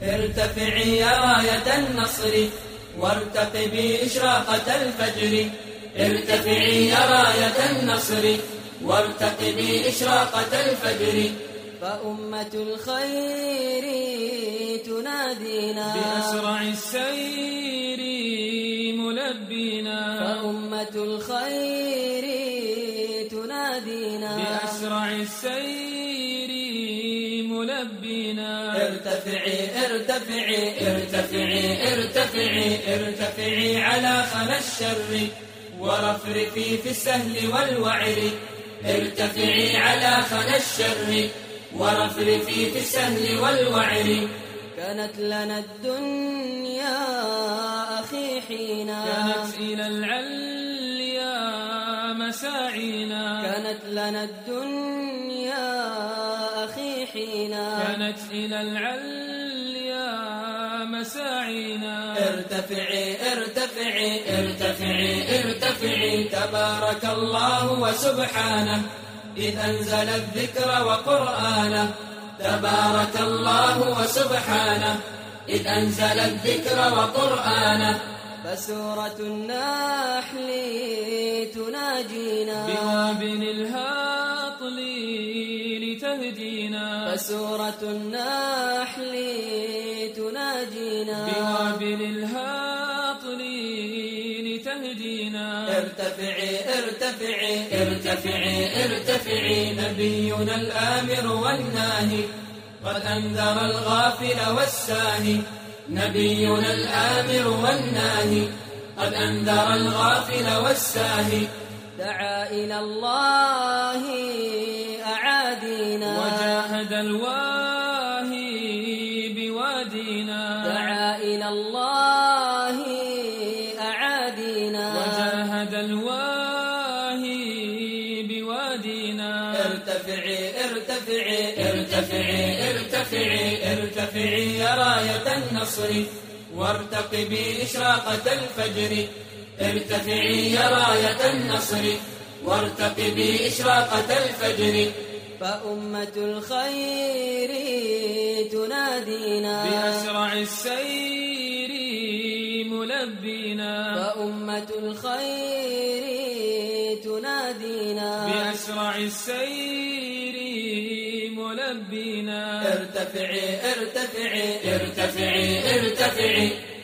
ارتفعي يا راية النصر وارتقبي إشراقة الفجر. ارتفعي يا راية النصر وارتقبي إشراقة الفجر. فأمة الخير تنادينا بأسرع السير ملبينا. فأمة الخير تنادينا بأسرع السير ملبينا. ارتفعي ارتفعي ارتفعي ارتفعي ارتفعي على خنا الشر ورفرفي في السهل والوعر. ارتفعي على خنا الشر ورفرفي في السهل والوعر. كانت لنا الدنيا أخي حينا كانت إلى العليا مساعينا. كانت لنا الدنيا أخي حينا كانت إلى العليا مساعينا. ارتفعي ارتفعي ارتفعي ارتفعي تبارك الله وسبحانه إذ أنزل الذكر وقرآنه. تبارك الله وسبحانه إذ أنزل الذكر وقرآنه. فسورة النحل تناجينا بوابل الهاطل لتهدينا. فسورة النحل تناجينا بوابل الهاطل لتهدينا. ارتفعي ارتفعي ارتفعي ارتفعي نبينا الآمر والناهي قد أنذر الغافل والساهي. نبينا الآمر والناهي قد أنذر الغافل والساهي. دعا إلى الله أعادينا وجاهد الواهي بوادينا. دعا إلى الله أعادينا وجاهد الواهي بوادينا. ارتفعي ارتفعي ارتفعي ارتفعي ارتفعي يا راية النصر وارتقبي إشراقة الفجر. ارتفعي يا راية النصر وارتقبي إشراقة الفجر. فأمة الخير تنادينا بأسرع السير ملبينا. فأمة الخير تنادينا بأسرع السير ملبينا. ارتفعي ارتفعي ارتفعي ارتفعي